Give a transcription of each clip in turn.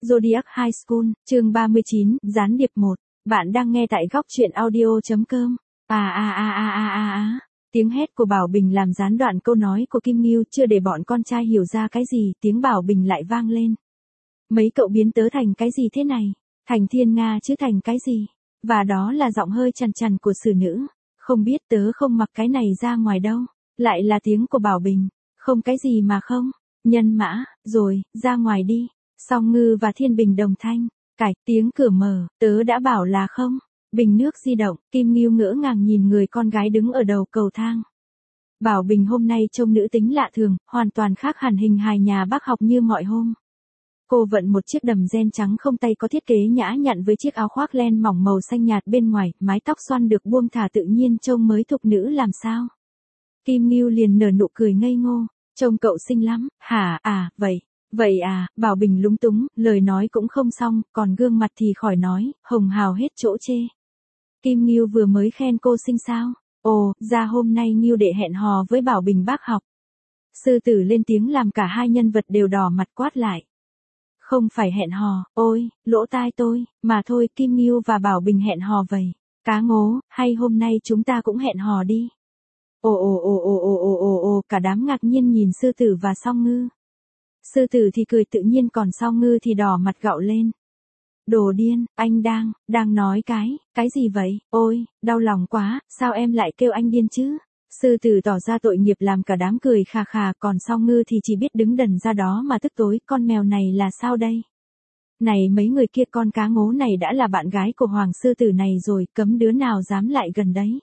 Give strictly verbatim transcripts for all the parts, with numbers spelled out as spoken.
Zodiac High School, chương ba mươi chín, gián điệp một. Bạn đang nghe tại góc truyện audio.com. À à à à à à à. Tiếng hét của Bảo Bình làm gián đoạn câu nói của Kim Ngưu, chưa để bọn con trai hiểu ra cái gì, tiếng Bảo Bình lại vang lên. Mấy cậu biến tớ thành cái gì thế này? Thành Thiên Nga chứ thành cái gì? Và đó là giọng hơi chằn chằn của xử nữ. Không biết tớ không mặc cái này ra ngoài đâu. Lại là tiếng của Bảo Bình. Không cái gì mà không. Nhân mã, rồi, ra ngoài đi. Song Ngư và Thiên Bình đồng thanh. Cạch, tiếng cửa mở, tớ đã bảo là không. Bình nước di động, Kim Ngưu ngỡ ngàng nhìn người con gái đứng ở đầu cầu thang. Bảo Bình hôm nay trông nữ tính lạ thường, hoàn toàn khác hẳn hình hài nhà bác học như mọi hôm. Cô vận một chiếc đầm ren trắng không tay có thiết kế nhã nhặn với chiếc áo khoác len mỏng màu xanh nhạt bên ngoài, mái tóc xoăn được buông thả tự nhiên trông mới thục nữ làm sao. Kim Ngưu liền nở nụ cười ngây ngô, trông cậu xinh lắm, hả, à, vậy. Vậy à, Bảo Bình lúng túng, lời nói cũng không xong, còn gương mặt thì khỏi nói, hồng hào hết chỗ chê. Kim Ngưu vừa mới khen cô xinh sao? Ồ, ra hôm nay Ngưu đệ hẹn hò với Bảo Bình bác học. Sư tử lên tiếng làm cả hai nhân vật đều đỏ mặt quát lại. Không phải hẹn hò, ôi, lỗ tai tôi, mà thôi Kim Ngưu và Bảo Bình hẹn hò vậy. Cá ngố, hay hôm nay chúng ta cũng hẹn hò đi. Ồ ồ ồ ồ ồ ồ ồ ồ, cả đám ngạc nhiên nhìn sư tử và Song Ngư. Sư tử thì cười tự nhiên còn Song Ngư thì đỏ mặt gạo lên. Đồ điên, anh đang, đang nói cái, cái gì vậy, ôi, đau lòng quá, sao em lại kêu anh điên chứ? Sư tử tỏ ra tội nghiệp làm cả đám cười khà khà, còn Song Ngư thì chỉ biết đứng đần ra đó mà tức tối, con mèo này là sao đây? Này mấy người kia, con cá ngố này đã là bạn gái của hoàng sư tử này rồi, cấm đứa nào dám lại gần đấy.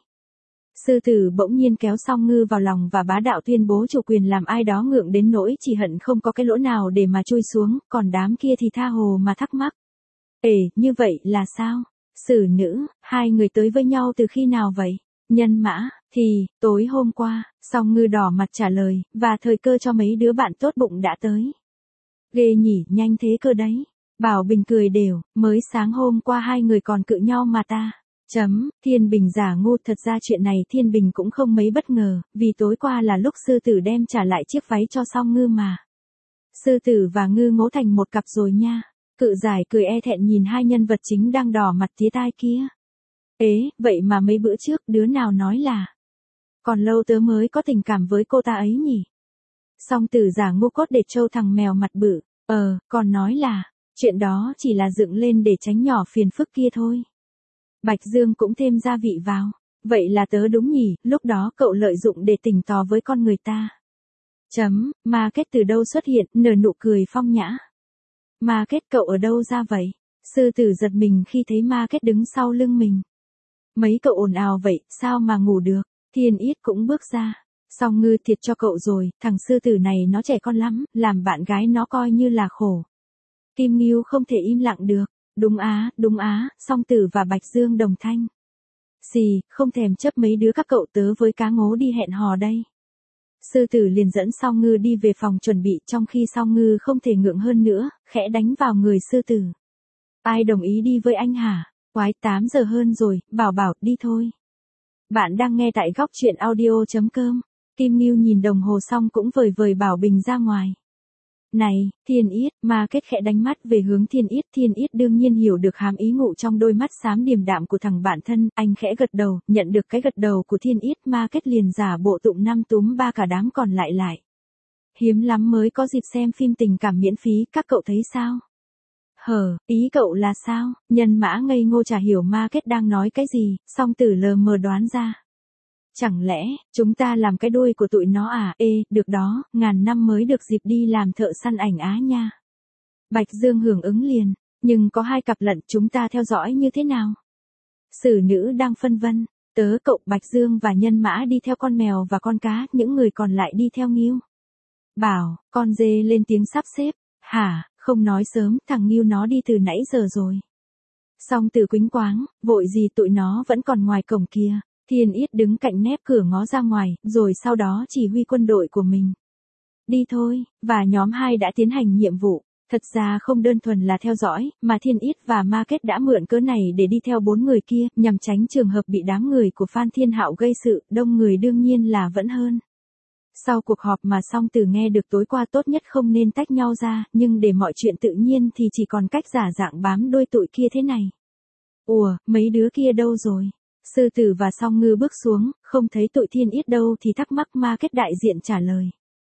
Sư tử bỗng nhiên kéo Song Ngư vào lòng và bá đạo tuyên bố chủ quyền làm ai đó ngượng đến nỗi chỉ hận không có cái lỗ nào để mà chui xuống, còn đám kia thì tha hồ mà thắc mắc. Ê, như vậy là sao? Xử nữ, hai người tới với nhau từ khi nào vậy? Nhân mã, thì, tối hôm qua, Song Ngư đỏ mặt trả lời, và thời cơ cho mấy đứa bạn tốt bụng đã tới. Ghê nhỉ, nhanh thế cơ đấy. Bảo Bình cười đều, mới sáng hôm qua hai người còn cự nhau mà ta. Chấm, Thiên Bình giả ngu, thật ra chuyện này Thiên Bình cũng không mấy bất ngờ, vì tối qua là lúc sư tử đem trả lại chiếc váy cho Song Ngư mà. Sư tử và Ngư ngố thành một cặp rồi nha. Cự giải cười e thẹn nhìn hai nhân vật chính đang đỏ mặt tía tai kia. Ế, vậy mà mấy bữa trước đứa nào nói là. Còn lâu tớ mới có tình cảm với cô ta ấy nhỉ. Song tử giả ngu cốt để trâu thằng mèo mặt bự, ờ, còn nói là, chuyện đó chỉ là dựng lên để tránh nhỏ phiền phức kia thôi. Bạch Dương cũng thêm gia vị vào. Vậy là tớ đúng nhỉ, lúc đó cậu lợi dụng để tình tò với con người ta. Chấm, ma kết từ đâu xuất hiện, nở nụ cười phong nhã. Ma kết cậu ở đâu ra vậy? Sư tử giật mình khi thấy ma kết đứng sau lưng mình. Mấy cậu ồn ào vậy, sao mà ngủ được? Thiên Yết cũng bước ra. Song Ngư, thiệt cho cậu rồi, thằng sư tử này nó trẻ con lắm, làm bạn gái nó coi như là khổ. Kim Ngưu không thể im lặng được. Đúng á, đúng á, Song Tử và Bạch Dương đồng thanh. Xì, không thèm chấp mấy đứa các cậu, tớ với cá ngố đi hẹn hò đây. Sư tử liền dẫn Song Ngư đi về phòng chuẩn bị, trong khi Song Ngư không thể ngượng hơn nữa, khẽ đánh vào người sư tử. Ai đồng ý đi với anh hả? Quái, tám giờ hơn rồi, bảo bảo, đi thôi. Bạn đang nghe tại góc truyện audio.com. Kim Ngưu nhìn đồng hồ xong cũng vời vời Bảo Bình ra ngoài. Này, Thiên Yết, ma kết khẽ đánh mắt về hướng Thiên Yết. Thiên Yết đương nhiên hiểu được hàm ý ngụ trong đôi mắt xám điềm đạm của thằng bạn thân, anh khẽ gật đầu, nhận được cái gật đầu của Thiên Yết, ma kết liền giả bộ tụng năm túm ba cả đám còn lại lại. Hiếm lắm mới có dịp xem phim tình cảm miễn phí, các cậu thấy sao? Hờ, ý cậu là sao? Nhân mã ngây ngô chả hiểu ma kết đang nói cái gì, Song tử lờ mờ đoán ra. Chẳng lẽ, chúng ta làm cái đuôi của tụi nó à? Ê, được đó, ngàn năm mới được dịp đi làm thợ săn ảnh Á nha. Bạch Dương hưởng ứng liền, nhưng có hai cặp lận, chúng ta theo dõi như thế nào? Xử nữ đang phân vân, tớ cậu Bạch Dương và nhân mã đi theo con mèo và con cá, những người còn lại đi theo Ngưu. Bảo, con dê lên tiếng sắp xếp, hả, không nói sớm, thằng Ngưu nó đi từ nãy giờ rồi. Song Tử quýnh quáng, vội gì tụi nó vẫn còn ngoài cổng kia. Thiên Yết đứng cạnh nép cửa ngó ra ngoài, rồi sau đó chỉ huy quân đội của mình. Đi thôi, và nhóm hai đã tiến hành nhiệm vụ. Thật ra không đơn thuần là theo dõi, mà Thiên Yết và Ma Kết đã mượn cớ này để đi theo bốn người kia, nhằm tránh trường hợp bị đám người của Phan Thiên Hạo gây sự, đông người đương nhiên là vẫn hơn. Sau cuộc họp mà Song Tử nghe được tối qua tốt nhất không nên tách nhau ra, nhưng để mọi chuyện tự nhiên thì chỉ còn cách giả dạng bám đuôi tụi kia thế này. Ủa, mấy đứa kia đâu rồi? Sư Tử và Song Ngư bước xuống, không thấy tụi Thiên Yết đâu thì thắc mắc market đại diện trả lời.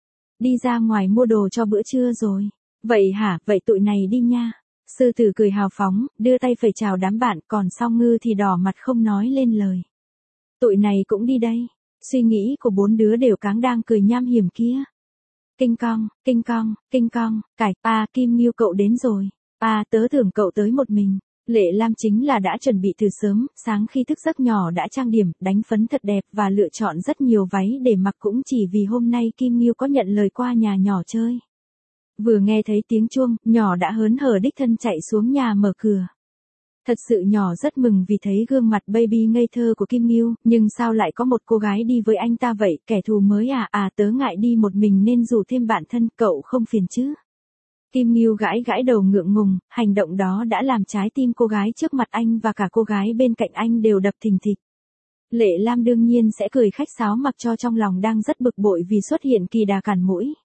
Đi ra ngoài mua đồ cho bữa trưa rồi. Vậy hả, vậy tụi này đi nha. Sư Tử cười hào phóng, đưa tay phẩy chào đám bạn, còn Song Ngư thì đỏ mặt không nói lên lời. Tụi này cũng đi đây. Suy nghĩ của bốn đứa đều cáng đang cười nham hiểm kia. Kinh cong, kinh cong, kinh cong, cải, à, Kim Nghiêu cậu đến rồi. À, tớ tưởng cậu tới một mình. Lệ Lam chính là đã chuẩn bị từ sớm, sáng khi thức giấc nhỏ đã trang điểm, đánh phấn thật đẹp và lựa chọn rất nhiều váy để mặc cũng chỉ vì hôm nay Kim Nghiêu có nhận lời qua nhà nhỏ chơi. Vừa nghe thấy tiếng chuông, nhỏ đã hớn hở đích thân chạy xuống nhà mở cửa. Thật sự nhỏ rất mừng vì thấy gương mặt baby ngây thơ của Kim Nghiêu, nhưng sao lại có một cô gái đi với anh ta vậy, kẻ thù mới à, à tớ ngại đi một mình nên rủ thêm bạn thân, cậu không phiền chứ? Kim Nghiêu gãi gãi đầu ngượng ngùng, hành động đó đã làm trái tim cô gái trước mặt anh và cả cô gái bên cạnh anh đều đập thình thịch. Lệ Lam đương nhiên sẽ cười khách sáo mặc cho trong lòng đang rất bực bội vì xuất hiện kỳ đà cản mũi.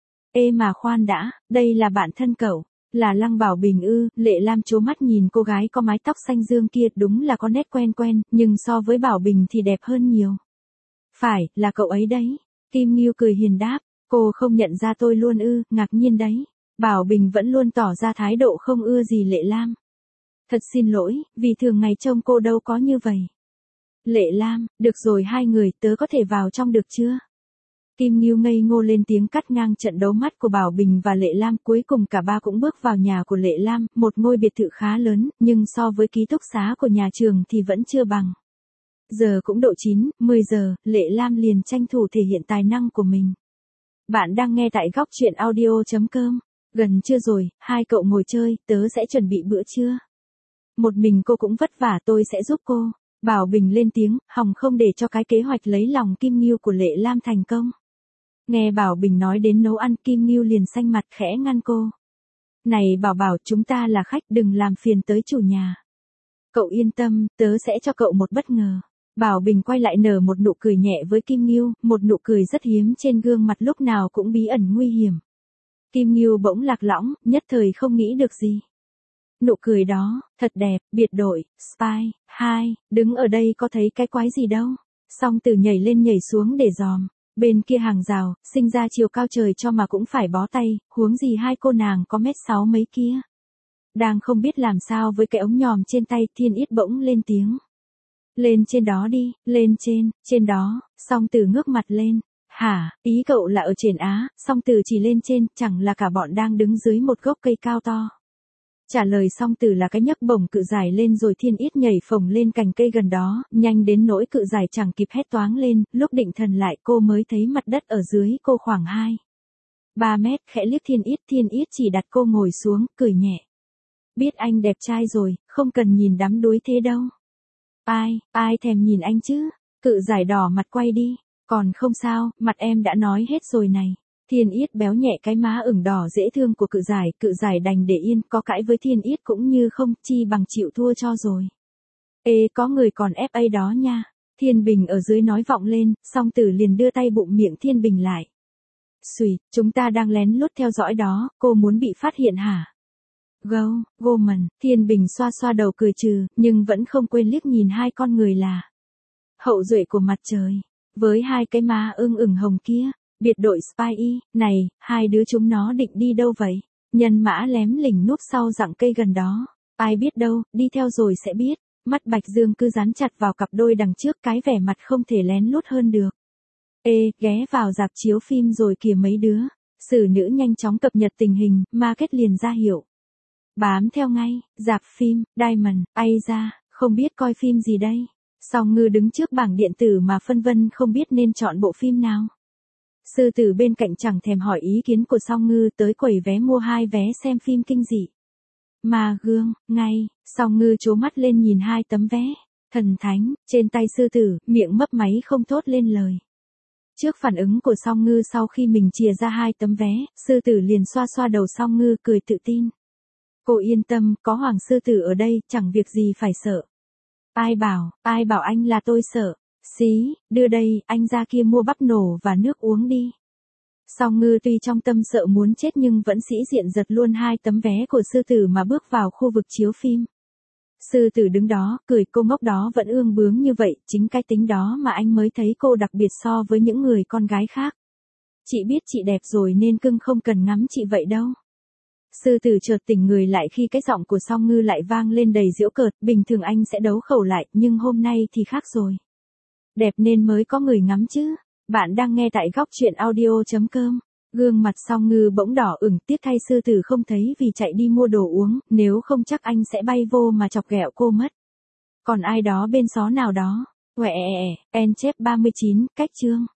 Ê mà khoan đã, đây là bạn thân cậu. Là Lăng Bảo Bình ư? Lệ Lam trố mắt nhìn cô gái có mái tóc xanh dương kia, đúng là có nét quen quen, nhưng so với Bảo Bình thì đẹp hơn nhiều. Phải, là cậu ấy đấy. Kim Nghiêu cười hiền đáp, cô không nhận ra tôi luôn ư? Ngạc nhiên đấy. Bảo Bình vẫn luôn tỏ ra thái độ không ưa gì Lệ Lam. Thật xin lỗi, vì thường ngày trông cô đâu có như vậy. Lệ Lam, được rồi hai người, tớ có thể vào trong được chưa? Kim Nghiêu ngây ngô lên tiếng cắt ngang trận đấu mắt của Bảo Bình và Lệ Lam, cuối cùng cả ba cũng bước vào nhà của Lệ Lam, một ngôi biệt thự khá lớn, nhưng so với ký túc xá của nhà trường thì vẫn chưa bằng. Giờ cũng độ chín, mười giờ, Lệ Lam liền tranh thủ thể hiện tài năng của mình. Bạn đang nghe tại góc truyện audio chấm com. Gần trưa rồi, hai cậu ngồi chơi, tớ sẽ chuẩn bị bữa trưa. Một mình cô cũng vất vả, tôi sẽ giúp cô. Bảo Bình lên tiếng, hòng không để cho cái kế hoạch lấy lòng Kim Nghiêu của Lệ Lam thành công. Nghe Bảo Bình nói đến nấu ăn, Kim Nghiêu liền xanh mặt khẽ ngăn cô. Này Bảo Bảo, chúng ta là khách, đừng làm phiền tới chủ nhà. Cậu yên tâm, tớ sẽ cho cậu một bất ngờ. Bảo Bình quay lại nở một nụ cười nhẹ với Kim Nghiêu, một nụ cười rất hiếm trên gương mặt lúc nào cũng bí ẩn nguy hiểm. Kim Nghiêu bỗng lạc lõng, nhất thời không nghĩ được gì. Nụ cười đó, thật đẹp, biệt đội, spy, hai, đứng ở đây có thấy cái quái gì đâu. Song Tử nhảy lên nhảy xuống để dòm. Bên kia hàng rào, sinh ra chiều cao trời cho mà cũng phải bó tay, huống gì hai cô nàng có mét sáu mấy kia. Đang không biết làm sao với cái ống nhòm trên tay, Thiên Yết bỗng lên tiếng. Lên trên đó đi, lên trên, trên đó. Song Tử ngước mặt lên. Hả, ý cậu là ở trên Á? Song Tử chỉ lên trên, chẳng là cả bọn đang đứng dưới một gốc cây cao to. Trả lời Song Tử là cái nhấc bổng cự giải lên rồi Thiên Yết nhảy phồng lên cành cây gần đó, nhanh đến nỗi cự giải chẳng kịp hét toáng lên, lúc định thần lại cô mới thấy mặt đất ở dưới cô khoảng hai ba mét, khẽ liếc Thiên Yết, Thiên Yết chỉ đặt cô ngồi xuống, cười nhẹ. Biết anh đẹp trai rồi, không cần nhìn đắm đuối thế đâu. Ai, ai thèm nhìn anh chứ? Cự giải đỏ mặt quay đi. Còn không sao, mặt em đã nói hết rồi này. Thiên Yết béo nhẹ cái má ửng đỏ dễ thương của cự giải, cự giải đành để yên, có cãi với Thiên Yết cũng như không, chi bằng chịu thua cho rồi. Ê, có người còn ép a đó nha. Thiên Bình ở dưới nói vọng lên, Song Tử liền đưa tay bụng miệng Thiên Bình lại. Xùi, chúng ta đang lén lút theo dõi đó, cô muốn bị phát hiện hả? Go, Goman, Thiên Bình xoa xoa đầu cười trừ, nhưng vẫn không quên liếc nhìn hai con người là hậu duệ của mặt trời. Với hai cái má ưng ửng hồng kia, biệt đội Spy, này, hai đứa chúng nó định đi đâu vậy? Nhân mã lém lỉnh núp sau rặng cây gần đó. Ai biết đâu, đi theo rồi sẽ biết. Mắt Bạch Dương cứ dán chặt vào cặp đôi đằng trước, cái vẻ mặt không thể lén lút hơn được. Ê, ghé vào rạp chiếu phim rồi kìa mấy đứa. Sử nữ nhanh chóng cập nhật tình hình, market liền ra hiệu. Bám theo ngay, rạp phim, Diamond, ai ra, không biết coi phim gì đây. Song Ngư đứng trước bảng điện tử mà phân vân không biết nên chọn bộ phim nào. Sư Tử bên cạnh chẳng thèm hỏi ý kiến của Song Ngư, tới quầy vé mua hai vé xem phim kinh dị. Ma Gương, ngay, Song Ngư trố mắt lên nhìn hai tấm vé. Thần thánh, trên tay Sư Tử, miệng mấp máy không thốt lên lời. Trước phản ứng của Song Ngư sau khi mình chìa ra hai tấm vé, Sư Tử liền xoa xoa đầu Song Ngư cười tự tin. Cô yên tâm, có Hoàng Sư Tử ở đây, chẳng việc gì phải sợ. Ai bảo, ai bảo anh là tôi sợ. Xí, đưa đây, anh ra kia mua bắp nổ và nước uống đi. Song Ngư tuy trong tâm sợ muốn chết nhưng vẫn sĩ diện giật luôn hai tấm vé của sư tử mà bước vào khu vực chiếu phim. Sư tử đứng đó, cười cô ngốc đó vẫn ương bướng như vậy, chính cái tính đó mà anh mới thấy cô đặc biệt so với những người con gái khác. Chị biết chị đẹp rồi nên cưng không cần ngắm chị vậy đâu. Sư tử chợt tỉnh người lại khi cái giọng của Song Ngư lại vang lên đầy giễu cợt, bình thường anh sẽ đấu khẩu lại, nhưng hôm nay thì khác rồi. Đẹp nên mới có người ngắm chứ. Bạn đang nghe tại góc truyện audio chấm com. Gương mặt Song Ngư bỗng đỏ ửng, tiếc thay sư tử không thấy vì chạy đi mua đồ uống, nếu không chắc anh sẽ bay vô mà chọc ghẹo cô mất. Còn ai đó bên xó nào đó. Quẹ, en chép ba mươi chín, cách chương.